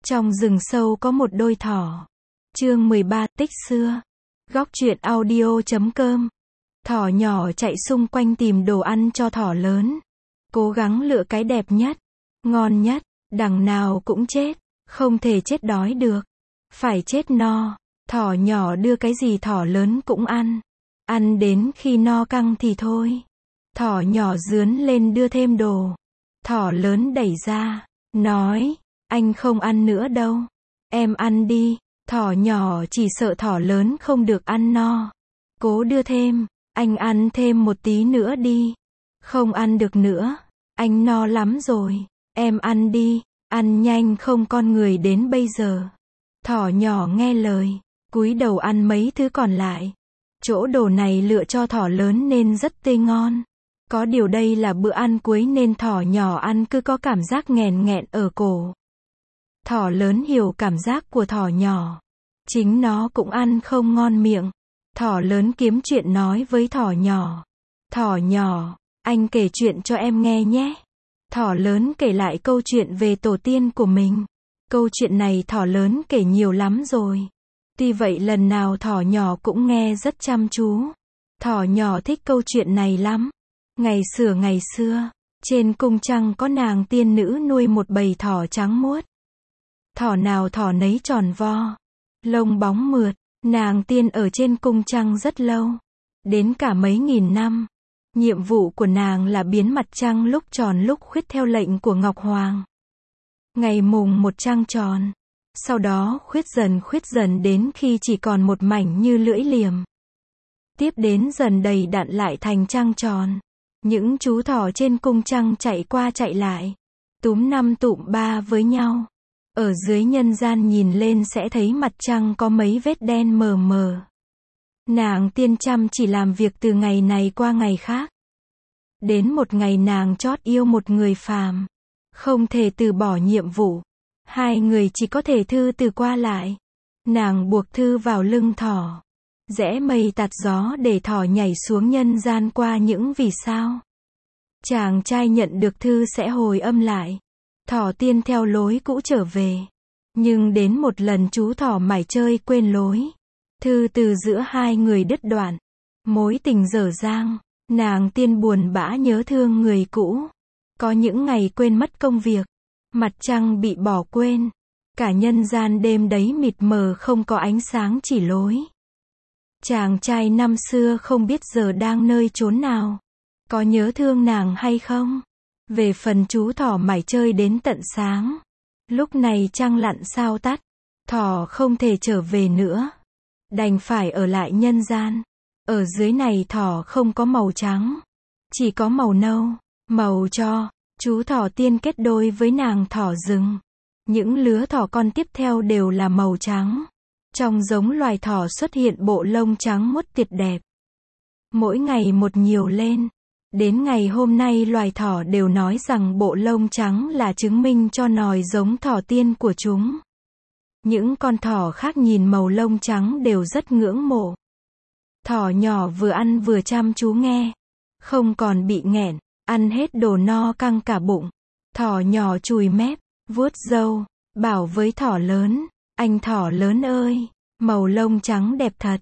Trong rừng sâu có một đôi thỏ. Chương 13 tích xưa. Góc truyện audio.com. Thỏ nhỏ chạy xung quanh tìm đồ ăn cho thỏ lớn. Cố gắng lựa cái đẹp nhất, ngon nhất, đằng nào cũng chết. Không thể chết đói được. Phải chết no. Thỏ nhỏ đưa cái gì thỏ lớn cũng ăn. Ăn đến khi no căng thì thôi. Thỏ nhỏ rướn lên đưa thêm đồ. Thỏ lớn đẩy ra, nói, anh không ăn nữa đâu. Em ăn đi. Thỏ nhỏ chỉ sợ thỏ lớn không được ăn no. Cố đưa thêm, anh ăn thêm một tí nữa đi. Không ăn được nữa, anh no lắm rồi. Em ăn đi, ăn nhanh không con người đến bây giờ. Thỏ nhỏ nghe lời, cúi đầu ăn mấy thứ còn lại. Chỗ đồ này lựa cho thỏ lớn nên rất tươi ngon. Có điều đây là bữa ăn cuối nên thỏ nhỏ ăn cứ có cảm giác nghèn nghẹn ở cổ. Thỏ lớn hiểu cảm giác của thỏ nhỏ. Chính nó cũng ăn không ngon miệng. Thỏ lớn kiếm chuyện nói với thỏ nhỏ. Thỏ nhỏ, anh kể chuyện cho em nghe nhé. Thỏ lớn kể lại câu chuyện về tổ tiên của mình. Câu chuyện này thỏ lớn kể nhiều lắm rồi. Tuy vậy lần nào thỏ nhỏ cũng nghe rất chăm chú. Thỏ nhỏ thích câu chuyện này lắm. Ngày xưa, trên cung trăng có nàng tiên nữ nuôi một bầy thỏ trắng muốt. Thỏ nào thỏ nấy tròn vo, lông bóng mượt. Nàng tiên ở trên cung trăng rất lâu, đến cả mấy nghìn năm. Nhiệm vụ của nàng là biến mặt trăng lúc tròn lúc khuyết theo lệnh của Ngọc Hoàng. Ngày mùng một trăng tròn, sau đó khuyết dần đến khi chỉ còn một mảnh như lưỡi liềm. Tiếp đến dần đầy đặn lại thành trăng tròn. Những chú thỏ trên cung trăng chạy qua chạy lại, túm năm tụm ba với nhau. Ở dưới nhân gian nhìn lên sẽ thấy mặt trăng có mấy vết đen mờ mờ. Nàng tiên chăm chỉ làm việc từ ngày này qua ngày khác. Đến một ngày nàng chót yêu một người phàm. Không thể từ bỏ nhiệm vụ. Hai người chỉ có thể thư từ qua lại. Nàng buộc thư vào lưng thỏ. Rẽ mây tạt gió để thỏ nhảy xuống nhân gian qua những vì sao. Chàng trai nhận được thư sẽ hồi âm lại. Thỏ tiên theo lối cũ trở về. Nhưng đến một lần chú thỏ mải chơi quên lối. Thư từ giữa hai người đứt đoạn. Mối tình dở dang. Nàng tiên buồn bã nhớ thương người cũ. Có những ngày quên mất công việc. Mặt trăng bị bỏ quên. Cả nhân gian đêm đấy mịt mờ không có ánh sáng chỉ lối. Chàng trai năm xưa không biết giờ đang nơi chốn nào. Có nhớ thương nàng hay không? Về phần chú thỏ mải chơi đến tận sáng. Lúc này trăng lặn sao tắt. Thỏ không thể trở về nữa. Đành phải ở lại nhân gian. Ở dưới này thỏ không có màu trắng. Chỉ có màu nâu. Màu cho. Chú thỏ tiên kết đôi với nàng thỏ rừng. Những lứa thỏ con tiếp theo đều là màu trắng. Trong giống loài thỏ xuất hiện bộ lông trắng muốt tuyệt đẹp. Mỗi ngày một nhiều lên. Đến ngày hôm nay loài thỏ đều nói rằng bộ lông trắng là chứng minh cho nòi giống thỏ tiên của chúng. Những con thỏ khác nhìn màu lông trắng đều rất ngưỡng mộ. Thỏ nhỏ vừa ăn vừa chăm chú nghe. Không còn bị nghẹn, ăn hết đồ no căng cả bụng. Thỏ nhỏ chùi mép, vuốt râu, bảo với thỏ lớn, anh thỏ lớn ơi, màu lông trắng đẹp thật.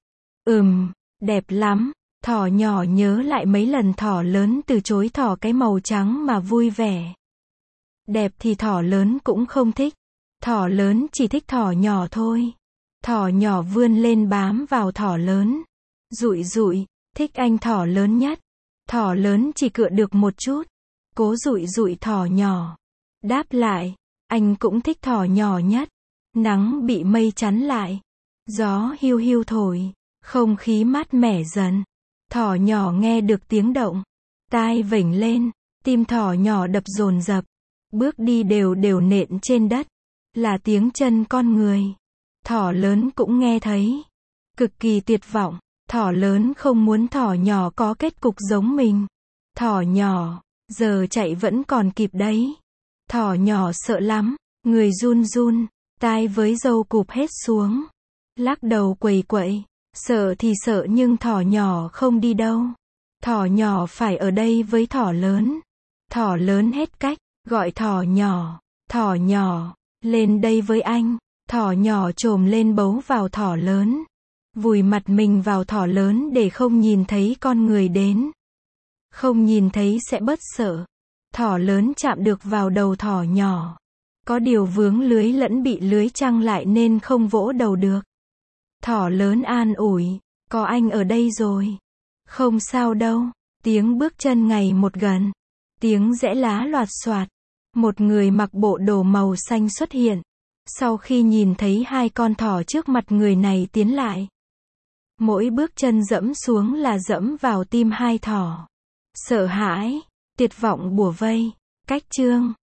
Đẹp lắm. Thỏ nhỏ nhớ lại mấy lần thỏ lớn từ chối thỏ cái màu trắng mà vui vẻ. Đẹp thì thỏ lớn cũng không thích. Thỏ lớn chỉ thích thỏ nhỏ thôi. Thỏ nhỏ vươn lên bám vào thỏ lớn. Dụi dụi, thích anh thỏ lớn nhất. Thỏ lớn chỉ cựa được một chút. Cố dụi dụi thỏ nhỏ. Đáp lại, anh cũng thích thỏ nhỏ nhất. Nắng bị mây chắn lại. Gió hiu hiu thổi. Không khí mát mẻ dần. Thỏ nhỏ nghe được tiếng động. Tai vểnh lên. Tim thỏ nhỏ đập dồn dập. Bước đi đều đều nện trên đất. Là tiếng chân con người. Thỏ lớn cũng nghe thấy. Cực kỳ tuyệt vọng. Thỏ lớn không muốn thỏ nhỏ có kết cục giống mình. Thỏ nhỏ, giờ chạy vẫn còn kịp đấy. Thỏ nhỏ sợ lắm. Người run run. Tai với râu cụp hết xuống. Lắc đầu quẩy quậy. Sợ thì sợ nhưng thỏ nhỏ không đi đâu. Thỏ nhỏ phải ở đây với thỏ lớn. Thỏ lớn hết cách, gọi thỏ nhỏ, Lên đây với anh. Thỏ nhỏ chồm lên bấu vào thỏ lớn. Vùi mặt mình vào thỏ lớn để không nhìn thấy con người đến. Không nhìn thấy sẽ bớt sợ. Thỏ lớn chạm được vào đầu thỏ nhỏ. Có điều vướng lưới lẫn bị lưới chăng lại nên không vỗ đầu được. Thỏ lớn an ủi, có anh ở đây rồi. Không sao đâu. Tiếng bước chân ngày một gần. Tiếng giẽ lá loạt soạt. Một người mặc bộ đồ màu xanh xuất hiện. Sau khi nhìn thấy hai con thỏ trước mặt người này tiến lại. Mỗi bước chân dẫm xuống là dẫm vào tim hai thỏ. Sợ hãi, tuyệt vọng bủa vây. Cách chương